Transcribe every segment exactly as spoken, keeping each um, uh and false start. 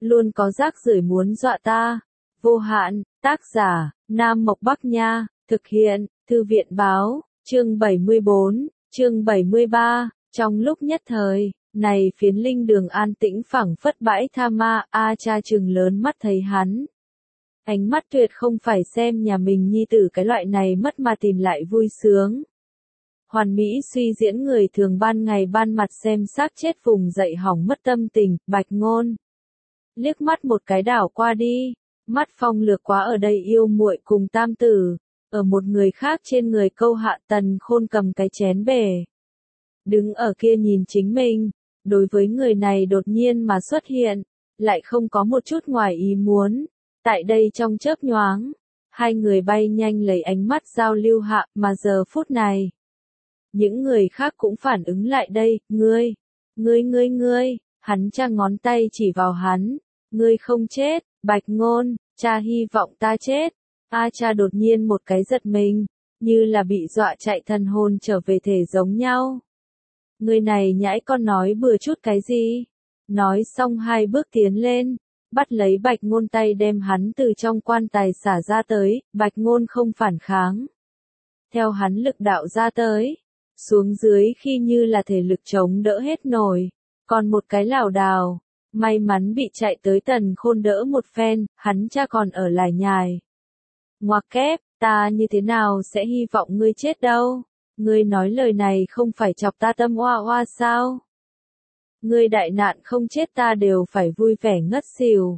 luôn có rác rưởi muốn dọa ta. Vô hạn, tác giả, Nam Mộc Bắc Nha, thực hiện, Thư viện Báo, chương bảy mươi bốn, chương bảy mươi ba, trong lúc nhất thời, này phiến linh đường an tĩnh phẳng phất bãi tha ma, A Cha trừng lớn mắt thấy hắn. Ánh mắt tuyệt không phải xem nhà mình nhi tử cái loại này mất mà tìm lại vui sướng. Hoàn mỹ suy diễn người thường ban ngày ban mặt xem xác chết vùng dậy hỏng mất tâm tình, Bạch Ngôn. Liếc mắt một cái đảo qua đi, mắt phong lược quá ở đây yêu muội cùng tam tử, ở một người khác trên người câu hạ Tần Khôn cầm cái chén bể. Đứng ở kia nhìn chính mình, đối với người này đột nhiên mà xuất hiện, lại không có một chút ngoài ý muốn. Tại đây trong chớp nhoáng, hai người bay nhanh lấy ánh mắt giao lưu hạ, mà giờ phút này. Những người khác cũng phản ứng lại đây, ngươi, ngươi ngươi ngươi, hắn cha ngón tay chỉ vào hắn, ngươi không chết, Bạch Ngôn, cha hy vọng ta chết. A Cha đột nhiên một cái giật mình, như là bị dọa chạy thần hồn trở về thể giống nhau. Người này nhãi con nói bừa chút cái gì? Nói xong hai bước tiến lên, bắt lấy Bạch Ngôn tay đem hắn từ trong quan tài xả ra tới, Bạch Ngôn không phản kháng. Theo hắn lực đạo ra tới, xuống dưới khi như là thể lực chống đỡ hết nổi, còn một cái lảo đảo, may mắn bị chạy tới Tần Khôn đỡ một phen, hắn cha còn ở lại nhài. Ngoặc kép, ta như thế nào sẽ hy vọng ngươi chết đâu, ngươi nói lời này không phải chọc ta tâm oa oa sao? Ngươi đại nạn không chết ta đều phải vui vẻ ngất xỉu.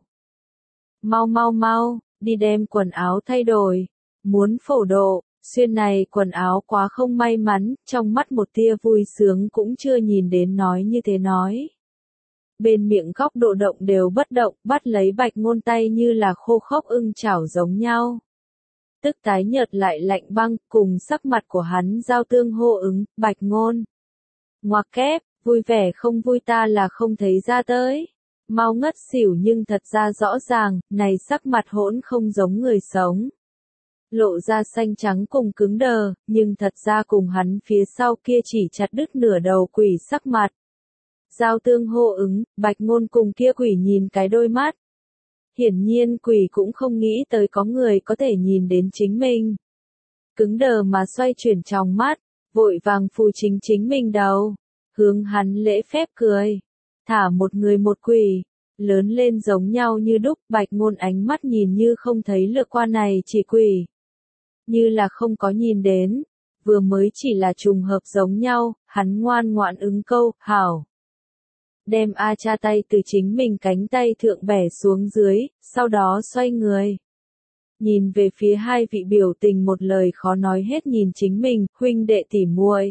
Mau mau mau, đi đem quần áo thay đổi, muốn phổ độ, xuyên này quần áo quá không may mắn, trong mắt một tia vui sướng cũng chưa nhìn đến nói như thế nói. Bên miệng góc độ động đều bất động, bắt lấy Bạch Ngôn tay như là khô khốc ưng chảo giống nhau. Tức tái nhợt lại lạnh băng, cùng sắc mặt của hắn giao tương hô ứng, Bạch Ngôn. Ngoặc kép, vui vẻ không vui ta là không thấy ra tới. Mau ngất xỉu nhưng thật ra rõ ràng, này sắc mặt hỗn không giống người sống. Lộ ra xanh trắng cùng cứng đờ, nhưng thật ra cùng hắn phía sau kia chỉ chặt đứt nửa đầu quỷ sắc mặt. Giao tương hô ứng, Bạch Ngôn cùng kia quỷ nhìn cái đôi mắt. Hiển nhiên quỷ cũng không nghĩ tới có người có thể nhìn đến chính mình. Cứng đờ mà xoay chuyển trong mắt, vội vàng phù chính chính mình đầu, hướng hắn lễ phép cười. Thả một người một quỷ, lớn lên giống nhau như đúc, Bạch Ngôn ánh mắt nhìn như không thấy lướt qua này chỉ quỷ. Như là không có nhìn đến, vừa mới chỉ là trùng hợp giống nhau, hắn ngoan ngoãn ứng câu, hảo. Đem A Cha tay từ chính mình cánh tay thượng bẻ xuống dưới, sau đó xoay người. Nhìn về phía hai vị biểu tình một lời khó nói hết nhìn chính mình, huynh đệ tỉ muội.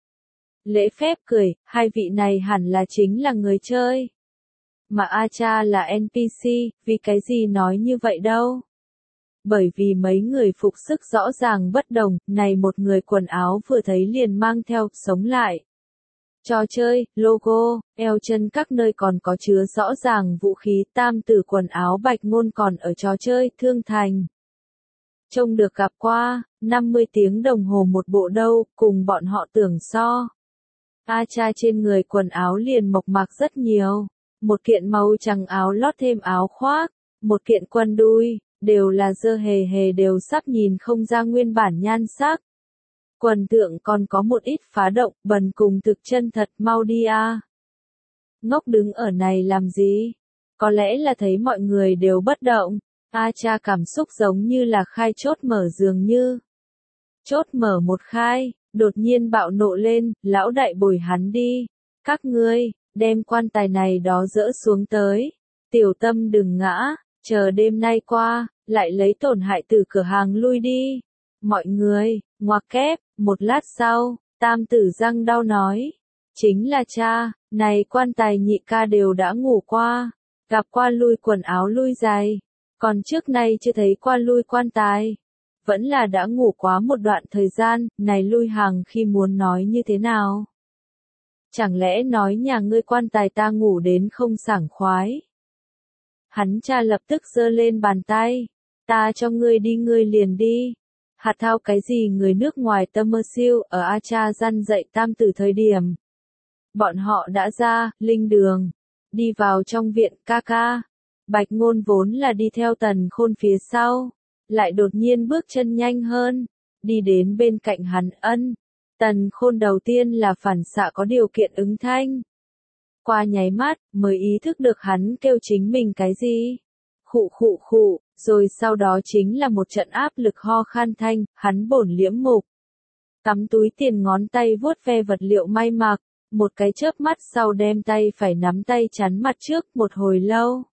Lễ phép cười, hai vị này hẳn là chính là người chơi. Mà A Cha là en pê xê, vì cái gì nói như vậy đâu? Bởi vì mấy người phục sức rõ ràng bất đồng, này một người quần áo vừa thấy liền mang theo, sống lại. Trò chơi, logo, eo chân các nơi còn có chứa rõ ràng vũ khí, tam tử quần áo Bạch Ngôn còn ở trò chơi, Thương Thành. Trông được gặp qua, năm mươi tiếng đồng hồ một bộ đâu, cùng bọn họ tưởng so. A Cha trên người quần áo liền mộc mạc rất nhiều, một kiện màu trắng áo lót thêm áo khoác, một kiện quần đùi, đều là dơ hề hề đều sắp nhìn không ra nguyên bản nhan sắc. Quần thượng còn có một ít phá động, bần cùng thực chân thật, mau đi a. Ngốc đứng ở này làm gì? Có lẽ là thấy mọi người đều bất động, A Cha cảm xúc giống như là khai chốt mở dường như. Chốt mở một khai, đột nhiên bạo nộ lên, lão đại bồi hắn đi. Các ngươi, đem quan tài này đó dỡ xuống tới. Tiểu Tâm đừng ngã, chờ đêm nay qua, lại lấy tổn hại từ cửa hàng lui đi. Mọi người, ngoặc kép, một lát sau, tam tử răng đau nói. Chính là cha, này quan tài nhị ca đều đã ngủ qua, gặp qua lui quần áo lui giày, còn trước nay chưa thấy qua lui quan tài. Vẫn là đã ngủ quá một đoạn thời gian, này lui hàng khi muốn nói như thế nào? Chẳng lẽ nói nhà ngươi quan tài ta ngủ đến không sảng khoái? Hắn cha lập tức giơ lên bàn tay, ta cho ngươi đi ngươi liền đi. Hạt thao cái gì người nước ngoài tâm mơ siêu ở A Cha răn dạy tam tử thời điểm. Bọn họ đã ra, linh đường, đi vào trong viện ca ca. Bạch Ngôn vốn là đi theo Tần Khôn phía sau, lại đột nhiên bước chân nhanh hơn, đi đến bên cạnh hắn. Ân. Tần Khôn đầu tiên là phản xạ có điều kiện ứng thanh. Qua nháy mắt, mới ý thức được hắn kêu chính mình cái gì. Khụ khụ khụ, rồi sau đó chính là một trận áp lực ho khan thanh, hắn bổn liễm mục. Cắm túi tiền ngón tay vuốt ve vật liệu may mặc, một cái chớp mắt sau đem tay phải nắm tay chắn mặt trước một hồi lâu.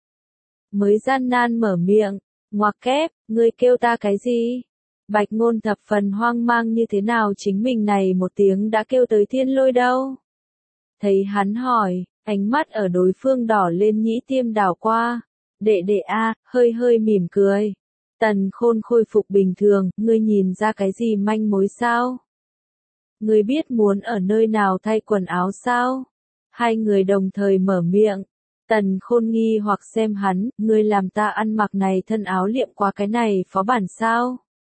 Mới gian nan mở miệng, ngoặc kép, ngươi kêu ta cái gì? Bạch Ngôn thập phần hoang mang như thế nào chính mình này một tiếng đã kêu tới thiên lôi đâu. Thấy hắn hỏi, ánh mắt ở đối phương đỏ lên nhĩ tiêm đảo qua. Đệ đệ a, hơi hơi mỉm cười. Tần Khôn khôi phục bình thường, ngươi nhìn ra cái gì manh mối sao? Ngươi biết muốn ở nơi nào thay quần áo sao? Hai người đồng thời mở miệng. Tần Khôn nghi hoặc xem hắn, ngươi làm ta ăn mặc này thân áo liệm qua cái này phó bản sao?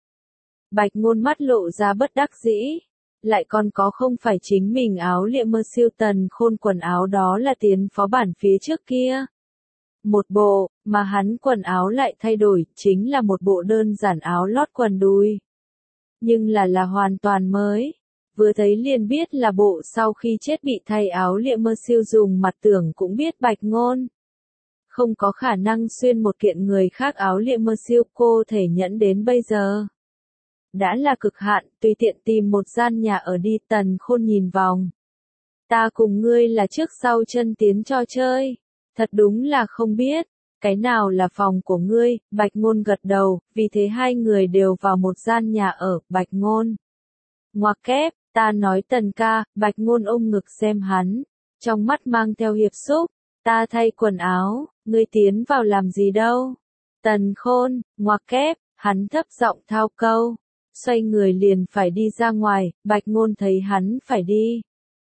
Bạch Ngôn mắt lộ ra bất đắc dĩ. Lại còn có không phải chính mình áo liệm mơ siêu. Tần Khôn quần áo đó là tiến phó bản phía trước kia. Một bộ, mà hắn quần áo lại thay đổi, chính là một bộ đơn giản áo lót quần đùi. Nhưng là là hoàn toàn mới. Vừa thấy liền biết là bộ sau khi chết bị thay áo liệm mơ siêu dùng mặt tưởng cũng biết Bạch Ngôn. Không có khả năng xuyên một kiện người khác áo liệm mơ siêu cô thể nhẫn đến bây giờ. Đã là cực hạn, tùy tiện tìm một gian nhà ở đi. Tần Khôn nhìn vòng. Ta cùng ngươi là trước sau chân tiến trò chơi. Thật đúng là không biết, cái nào là phòng của ngươi. Bạch Ngôn gật đầu, vì thế hai người đều vào một gian nhà ở. Bạch Ngôn. Ngoặc kép, ta nói Tần ca. Bạch Ngôn ôm ngực xem hắn, trong mắt mang theo hiệp xúc. Ta thay quần áo, ngươi tiến vào làm gì đâu? Tần Khôn, ngoặc kép, hắn thấp giọng thao câu, xoay người liền phải đi ra ngoài. Bạch Ngôn thấy hắn phải đi,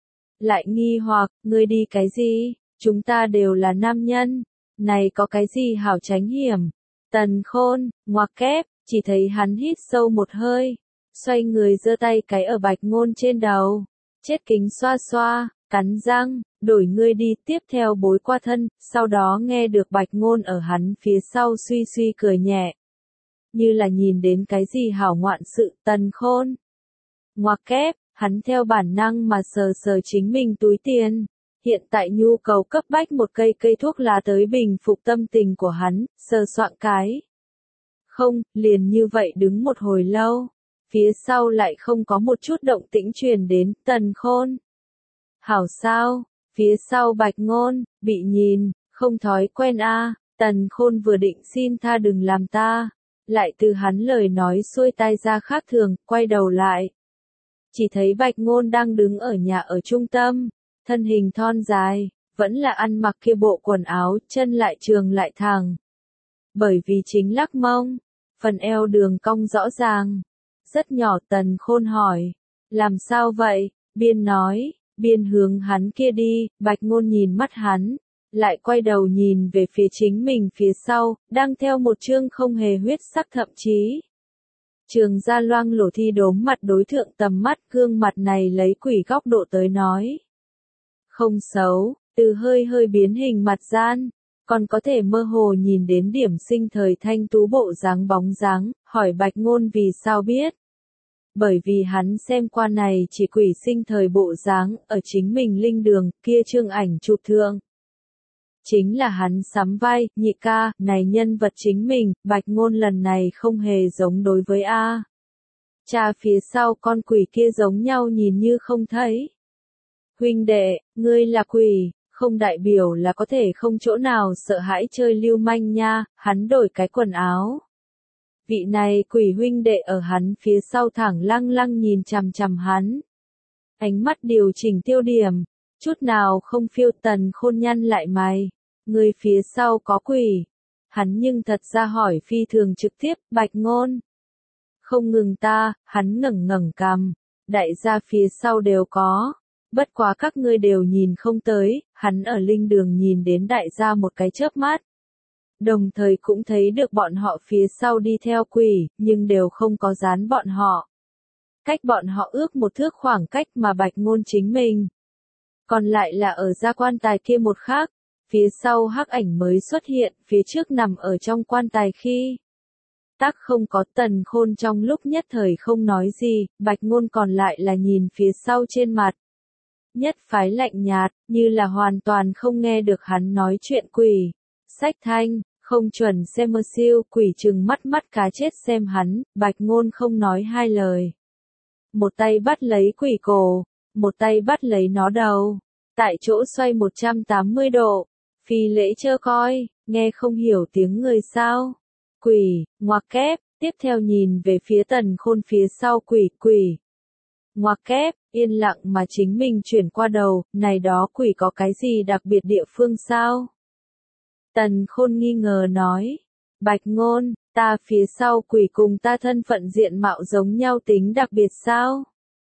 lại nghi hoặc, ngươi đi cái gì? Chúng ta đều là nam nhân, này có cái gì hảo tránh hiểm? Tần Khôn, ngoặc kép, chỉ thấy hắn hít sâu một hơi, xoay người giơ tay cái ở Bạch Ngôn trên đầu, chết kính xoa xoa, cắn răng, đổi ngươi đi. Tiếp theo bối qua thân, sau đó nghe được Bạch Ngôn ở hắn phía sau suy suy cười nhẹ, như là nhìn đến cái gì hảo ngoạn sự. Tần Khôn, ngoặc kép, hắn theo bản năng mà sờ sờ chính mình túi tiền. Hiện tại nhu cầu cấp bách một cây cây thuốc lá tới bình phục tâm tình của hắn, sờ soạng cái. Không, liền như vậy đứng một hồi lâu, phía sau lại không có một chút động tĩnh truyền đến. Tần Khôn, hảo sao? Phía sau Bạch Ngôn, bị nhìn, không thói quen a. Tần Khôn vừa định xin tha đừng làm ta, lại từ hắn lời nói xuôi tai ra khác thường, quay đầu lại. Chỉ thấy Bạch Ngôn đang đứng ở nhà ở trung tâm. Thân hình thon dài, vẫn là ăn mặc kia bộ quần áo, chân lại trường lại thẳng. Bởi vì chính lắc mông, phần eo đường cong rõ ràng. Rất nhỏ. Tần Khôn hỏi, làm sao vậy? Biên nói, biên hướng hắn kia đi. Bạch Ngôn nhìn mắt hắn, lại quay đầu nhìn về phía chính mình phía sau, đang theo một chương không hề huyết sắc thậm chí. Trường ra loang lổ thi đốm mặt đối thượng tầm mắt. Gương mặt này lấy quỷ góc độ tới nói. Không xấu, từ hơi hơi biến hình mặt gian, còn có thể mơ hồ nhìn đến điểm sinh thời thanh tú bộ dáng bóng dáng. Hỏi Bạch Ngôn vì sao biết? Bởi vì hắn xem qua này chỉ quỷ sinh thời bộ dáng ở chính mình linh đường kia chương ảnh chụp thượng. Chính là hắn sắm vai. Nhị ca, này nhân vật chính mình. Bạch Ngôn lần này không hề giống đối với A. Cha phía sau con quỷ kia giống nhau nhìn như không thấy. Huynh đệ, ngươi là quỷ, không đại biểu là có thể không chỗ nào sợ hãi chơi lưu manh nha. Hắn đổi cái quần áo. Vị này quỷ huynh đệ ở hắn phía sau thẳng lăng lăng nhìn chằm chằm hắn. Ánh mắt điều chỉnh tiêu điểm, chút nào không phiêu. Tần Khôn nhăn lại mày, người phía sau có quỷ. Hắn nhưng thật ra hỏi phi thường trực tiếp. Bạch Ngôn, không ngừng ta. Hắn ngẩng ngẩng cằm, đại gia phía sau đều có. Bất quá các ngươi đều nhìn không tới. Hắn ở linh đường nhìn đến đại gia một cái chớp mắt. Đồng thời cũng thấy được bọn họ phía sau đi theo quỷ, nhưng đều không có dán bọn họ. Cách bọn họ ước một thước khoảng cách mà Bạch Ngôn chính mình. Còn lại là ở gia quan tài kia một khác, phía sau hắc ảnh mới xuất hiện, phía trước nằm ở trong quan tài khi. Tắc không có. Tần Khôn trong lúc nhất thời không nói gì, Bạch Ngôn còn lại là nhìn phía sau trên mặt. Nhất phái lạnh nhạt, như là hoàn toàn không nghe được hắn nói chuyện. Quỷ. Sách thanh, không chuẩn xem mơ siêu. Quỷ trừng mắt mắt cá chết xem hắn, Bạch Ngôn không nói hai lời. Một tay bắt lấy quỷ cổ, một tay bắt lấy nó đầu. Tại chỗ xoay một trăm tám mươi độ. Phi lễ chơ coi, nghe không hiểu tiếng người sao. Quỷ, ngoặc kép, tiếp theo nhìn về phía Tần Khôn phía sau. Quỷ, quỷ. Ngoặc kép, yên lặng mà chính mình chuyển qua đầu, này đó quỷ có cái gì đặc biệt địa phương sao? Tần Khôn nghi ngờ nói. Bạch Ngôn, ta phía sau quỷ cùng ta thân phận diện mạo giống nhau tính đặc biệt sao?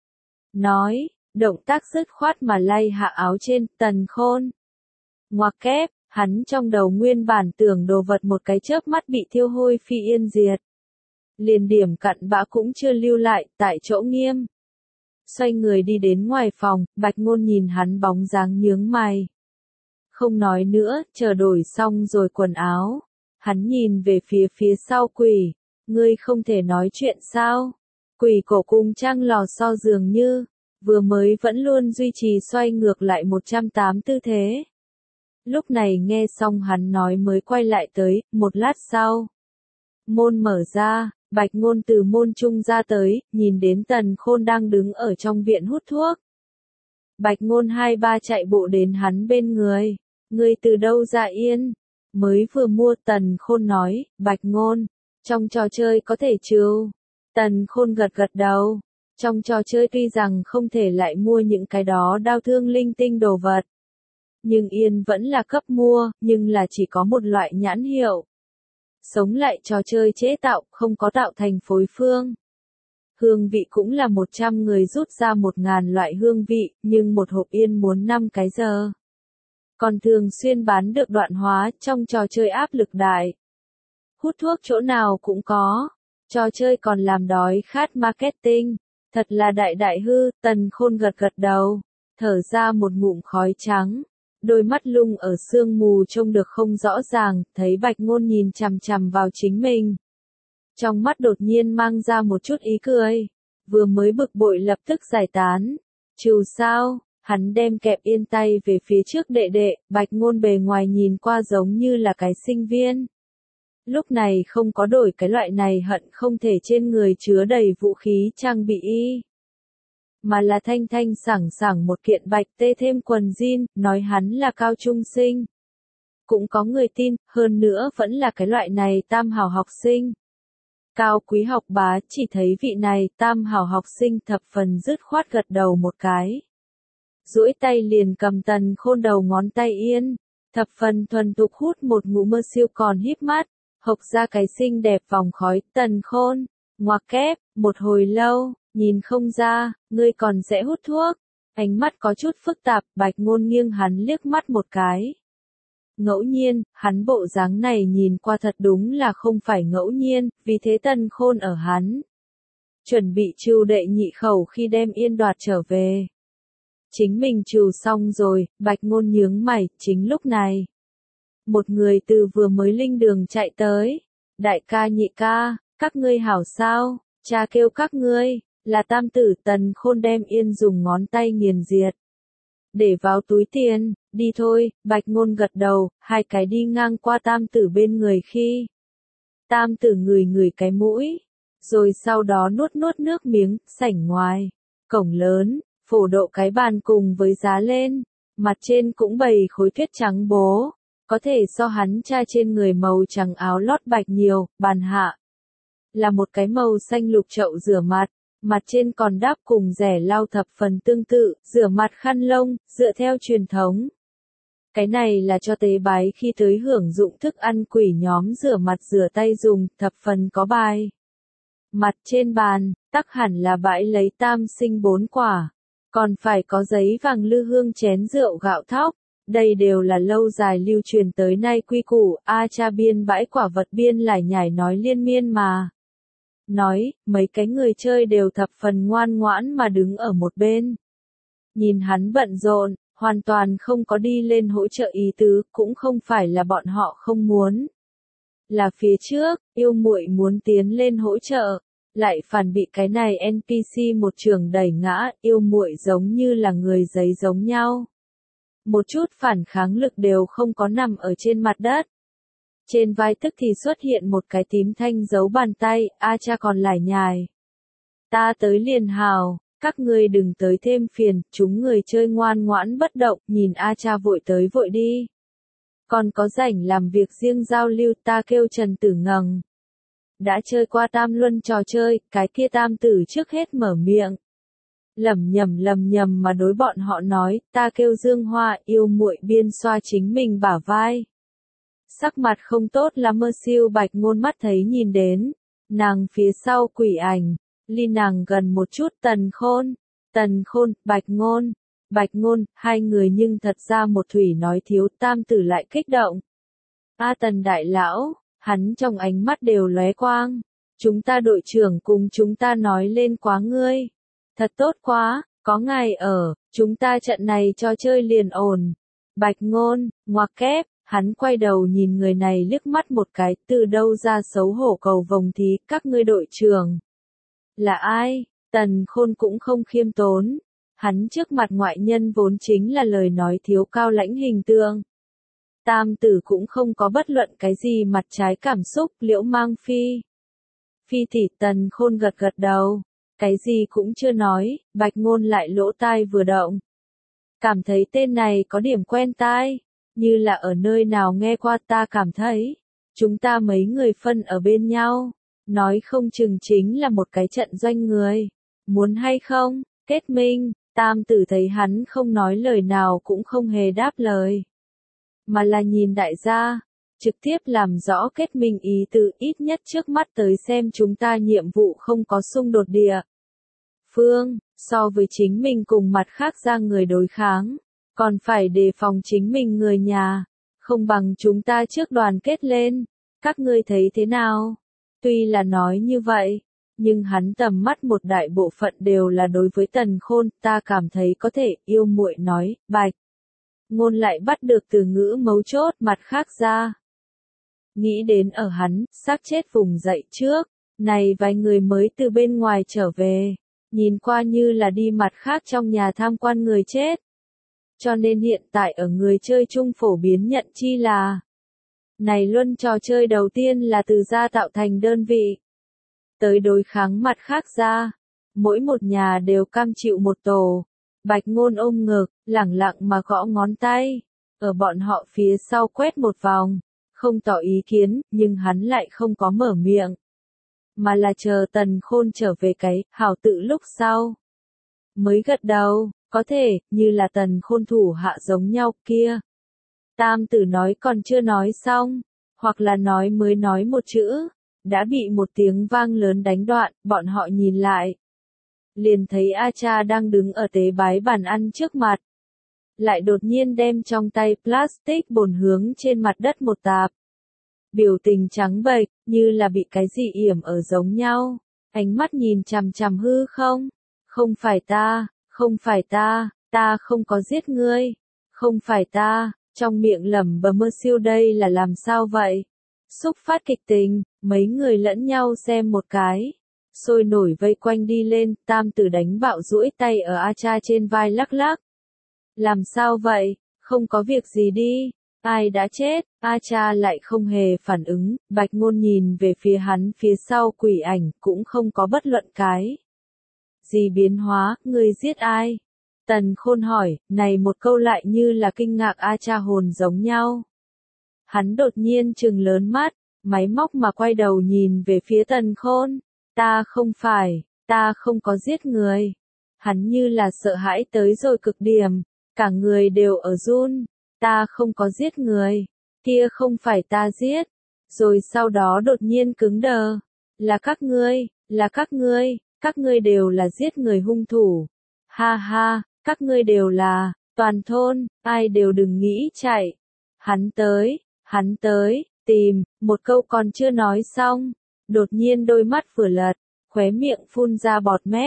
Nói, động tác dứt khoát mà lay hạ áo trên. Tần Khôn. Ngoặc kép, hắn trong đầu nguyên bản tưởng đồ vật một cái chớp mắt bị thiêu hôi phi yên diệt. Liền điểm cặn bã cũng chưa lưu lại, tại chỗ nghiêm. Xoay người đi đến ngoài phòng, Bạch Ngôn nhìn hắn bóng dáng nhướng mày. Không nói nữa, chờ đổi xong rồi quần áo. Hắn nhìn về phía phía sau quỷ. Ngươi không thể nói chuyện sao? Quỷ cổ cung trang lò xo dường như, vừa mới vẫn luôn duy trì xoay ngược lại một trăm tám mươi tư thế. Lúc này nghe xong hắn nói mới quay lại tới, một lát sau. Môn mở ra, Bạch Ngôn từ môn trung ra tới, nhìn đến Tần Khôn đang đứng ở trong viện hút thuốc. Bạch Ngôn hai ba chạy bộ đến hắn bên người. Ngươi từ đâu ra yên? Mới vừa mua. Tần Khôn nói. Bạch Ngôn, trong trò chơi có thể trừ. Tần Khôn gật gật đầu. Trong trò chơi tuy rằng không thể lại mua những cái đó đao thương linh tinh đồ vật. Nhưng yên vẫn là cấp mua, nhưng là chỉ có một loại nhãn hiệu. Sống lại trò chơi chế tạo, không có tạo thành phối phương. Hương vị cũng là một trăm người rút ra một ngàn loại hương vị, nhưng một hộp yên muốn năm cái giờ. Còn thường xuyên bán được đoạn hóa, trong trò chơi áp lực đại. Hút thuốc chỗ nào cũng có. Trò chơi còn làm đói khát marketing. Thật là đại đại hư. Tần Khôn gật gật đầu. Thở ra một ngụm khói trắng. Đôi mắt lung ở sương mù trông được không rõ ràng, thấy Bạch Ngôn nhìn chằm chằm vào chính mình. Trong mắt đột nhiên mang ra một chút ý cười. Vừa mới bực bội lập tức giải tán. Trừ sao, hắn đem kẹp yên tay về phía trước đệ đệ, Bạch Ngôn bề ngoài nhìn qua giống như là cái sinh viên. Lúc này không có đổi cái loại này hận không thể trên người chứa đầy vũ khí trang bị y. Mà là thanh thanh sảng sảng một kiện bạch tê thêm quần jean, nói hắn là cao trung sinh. Cũng có người tin, hơn nữa vẫn là cái loại này tam hảo học sinh. Cao quý học bá chỉ thấy vị này tam hảo học sinh thập phần dứt khoát gật đầu một cái. Duỗi tay liền cầm Tần Khôn đầu ngón tay yên, thập phần thuần thục hút một ngụm mơ siêu còn híp mắt, hộc ra cái xinh đẹp vòng khói. Tần Khôn, ngoặc kép, một hồi lâu. Nhìn không ra, ngươi còn sẽ hút thuốc. Ánh mắt có chút phức tạp, Bạch Ngôn nghiêng hắn liếc mắt một cái. Ngẫu nhiên, hắn bộ dáng này nhìn qua thật đúng là không phải ngẫu nhiên, vì thế Tần Khôn ở hắn. Chuẩn bị trừ đệ nhị khẩu khi đem yên đoạt trở về. Chính mình trừ xong rồi, Bạch Ngôn nhướng mày, chính lúc này. Một người từ vừa mới linh đường chạy tới. Đại ca nhị ca, các ngươi hảo sao, cha kêu các ngươi. Là tam tử. Tần Khôn đem yên dùng ngón tay nghiền diệt. Để vào túi tiền, đi thôi. Bạch Ngôn gật đầu, hai cái đi ngang qua tam tử bên người khi. Tam tử ngửi ngửi cái mũi. Rồi sau đó nuốt nuốt nước miếng, sảnh ngoài. Cổng lớn, phổ độ cái bàn cùng với giá lên. Mặt trên cũng bày khối tuyết trắng bố. Có thể so hắn cha trên người màu trắng áo lót bạch nhiều, bàn hạ. Là một cái màu xanh lục chậu rửa mặt. Mặt trên còn đắp cùng rẻ lau thập phần tương tự, rửa mặt khăn lông, dựa theo truyền thống. Cái này là cho tế bái khi tới hưởng dụng thức ăn quỷ nhóm rửa mặt rửa tay dùng, thập phần có bài. Mặt trên bàn, tắc hẳn là bãi lấy tam sinh bốn quả. Còn phải có giấy vàng lư hương chén rượu gạo thóc. Đây đều là lâu dài lưu truyền tới nay quy củ, a cha biên bãi quả vật biên lải nhải nói liên miên mà. Nói, mấy cái người chơi đều thập phần ngoan ngoãn mà đứng ở một bên. Nhìn hắn bận rộn, hoàn toàn không có đi lên hỗ trợ ý tứ, cũng không phải là bọn họ không muốn. Là phía trước, yêu muội muốn tiến lên hỗ trợ, lại phản bị cái này en pê xê một trường đẩy ngã, yêu muội giống như là người giấy giống nhau. Một chút phản kháng lực đều không có nằm ở trên mặt đất. Trên vai tức thì xuất hiện một cái tím thanh dấu bàn tay, A Cha còn lải nhải. Ta tới liền hào, các ngươi đừng tới thêm phiền, chúng người chơi ngoan ngoãn bất động, nhìn A Cha vội tới vội đi. Còn có rảnh làm việc riêng giao lưu, ta kêu Trần Tử Ngằng. Đã chơi qua tam luân trò chơi, cái kia tam tử trước hết mở miệng. Lầm nhầm lầm nhầm mà đối bọn họ nói, ta kêu Dương Hoa, yêu muội biên xoa chính mình bả vai. Sắc mặt không tốt lắm mơ siêu Bạch Ngôn mắt thấy nhìn đến, nàng phía sau quỷ ảnh, ly nàng gần một chút. Tần Khôn, Tần Khôn, Bạch Ngôn, Bạch Ngôn, hai người nhưng thật ra một thủy nói thiếu, tam tử lại kích động. A Tần đại lão, hắn trong ánh mắt đều lóe quang, chúng ta đội trưởng cùng chúng ta nói lên quá ngươi. Thật tốt quá, có ngài ở, chúng ta trận này cho chơi liền ổn. Bạch Ngôn, ngoặc kép, hắn quay đầu nhìn người này liếc mắt một cái, từ đâu ra xấu hổ cầu vồng thí, các ngươi đội trưởng. Là ai? Tần Khôn cũng không khiêm tốn. Hắn trước mặt ngoại nhân vốn chính là lời nói thiếu cao lãnh hình tượng. Tam tử cũng không có bất luận cái gì mặt trái cảm xúc, Liễu Mang Phi. Phi tỷ. Tần Khôn gật gật đầu. Cái gì cũng chưa nói, Bạch Ngôn lại lỗ tai vừa động. Cảm thấy tên này có điểm quen tai, như là ở nơi nào nghe qua. Ta cảm thấy, chúng ta mấy người phân ở bên nhau, nói không chừng chính là một cái trận doanh người. Muốn hay không, kết minh. Tam tử thấy hắn không nói lời nào cũng không hề đáp lời, mà là nhìn đại gia, trực tiếp làm rõ kết minh ý tứ, ít nhất trước mắt tới xem chúng ta nhiệm vụ không có xung đột địa phương, so với chính mình cùng mặt khác ra người đối kháng, còn phải đề phòng chính mình người nhà, không bằng chúng ta trước đoàn kết lên, các ngươi thấy thế nào? Tuy là nói như vậy, nhưng hắn tầm mắt một đại bộ phận đều là đối với Tần Khôn, ta cảm thấy có thể. Yêu muội nói, Bạch Ngôn lại bắt được từ ngữ mấu chốt, mặt khác ra. Nghĩ đến ở hắn, xác chết vùng dậy trước, này vài người mới từ bên ngoài trở về, nhìn qua như là đi mặt khác trong nhà tham quan người chết. Cho nên hiện tại ở người chơi chung phổ biến nhận chi là, này luân trò chơi đầu tiên là từ gia tạo thành đơn vị. Tới đối kháng mặt khác ra, mỗi một nhà đều cam chịu một tổ. Bạch Ngôn ôm ngực, lẳng lặng mà gõ ngón tay, ở bọn họ phía sau quét một vòng, không tỏ ý kiến, nhưng hắn lại không có mở miệng, mà là chờ Tần Khôn trở về cái hảo tự lúc sau. Mới gật đầu, có thể, như là Tần Khôn thủ hạ giống nhau kia. Tam tử nói còn chưa nói xong, hoặc là nói mới nói một chữ, đã bị một tiếng vang lớn đánh đoạn, bọn họ nhìn lại. Liền thấy A Cha đang đứng ở tế bái bàn ăn trước mặt. Lại đột nhiên đem trong tay plastic bồn hướng trên mặt đất một tạp. Biểu tình trắng bệch, như là bị cái gì yểm ở giống nhau. Ánh mắt nhìn chằm chằm hư không. Không phải ta, không phải ta, ta không có giết ngươi. Không phải ta, trong miệng lẩm bẩm mơ siêu đây là làm sao vậy? Xúc phát kịch tình, mấy người lẫn nhau xem một cái. Sôi nổi vây quanh đi lên, tam tử đánh bạo duỗi tay ở A Cha trên vai lắc lắc. Làm sao vậy, không có việc gì đi, ai đã chết, A Cha lại không hề phản ứng, Bạch Ngôn nhìn về phía hắn phía sau quỷ ảnh, cũng không có bất luận cái gì biến hóa, ngươi giết ai? Tần Khôn hỏi, này một câu lại như là kinh ngạc A Cha hồn giống nhau. Hắn đột nhiên trừng lớn mắt, máy móc mà quay đầu nhìn về phía Tần Khôn. Ta không phải, ta không có giết người. Hắn như là sợ hãi tới rồi cực điểm, cả người đều ở run. Ta không có giết người, kia không phải ta giết. Rồi sau đó đột nhiên cứng đờ. Là các ngươi, là các ngươi, các ngươi đều là giết người hung thủ. Ha ha, các ngươi đều là, toàn thôn, ai đều đừng nghĩ chạy. Hắn tới, hắn tới, tìm, một câu còn chưa nói xong. Đột nhiên đôi mắt vừa lật, khóe miệng phun ra bọt mép,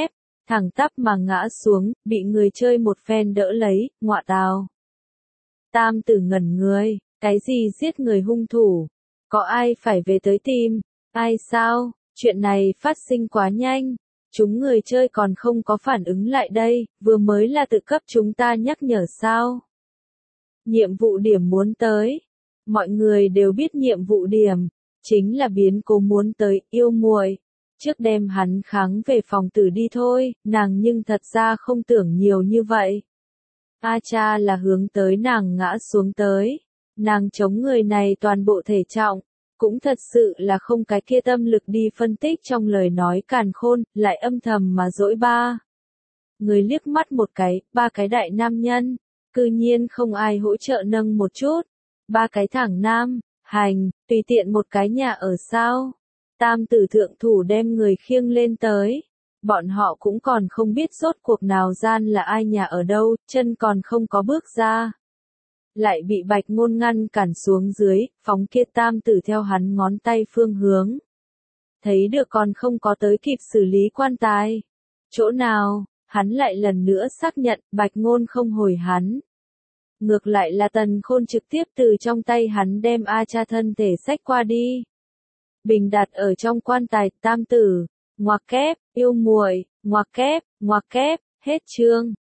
thẳng tắp mà ngã xuống, bị người chơi một phen đỡ lấy, ngọa tào. Tam tử ngẩn người, cái gì giết người hung thủ? Có ai phải về tới tìm? Ai sao? Chuyện này phát sinh quá nhanh. Chúng người chơi còn không có phản ứng lại đây, vừa mới là tự cấp chúng ta nhắc nhở sao? Nhiệm vụ điểm muốn tới. Mọi người đều biết nhiệm vụ điểm, chính là biến cố muốn tới, yêu muội. Trước đem hắn kháng về phòng tử đi thôi, nàng nhưng thật ra không tưởng nhiều như vậy. A cha là hướng tới nàng ngã xuống tới. Nàng chống người này toàn bộ thể trọng, cũng thật sự là không cái kia tâm lực đi phân tích trong lời nói càn khôn, lại âm thầm mà dỗi ba. Người liếc mắt một cái, ba cái đại nam nhân, cư nhiên không ai hỗ trợ nâng một chút. Ba cái thẳng nam, hành, tùy tiện một cái nhà ở sao. Tam tử thượng thủ đem người khiêng lên tới. Bọn họ cũng còn không biết rốt cuộc nào gian là ai nhà ở đâu, chân còn không có bước ra. Lại bị Bạch Ngôn ngăn cản xuống dưới, phóng kia tam tử theo hắn ngón tay phương hướng. Thấy được còn không có tới kịp xử lý quan tài. Chỗ nào, hắn lại lần nữa xác nhận, Bạch Ngôn không hồi hắn. Ngược lại là Tần Khôn trực tiếp từ trong tay hắn đem A cha thân thể xách qua đi. Bình đặt ở trong quan tài, tam tử, ngoặc kép, yêu muội, ngoặc kép, ngoặc kép, hết chương.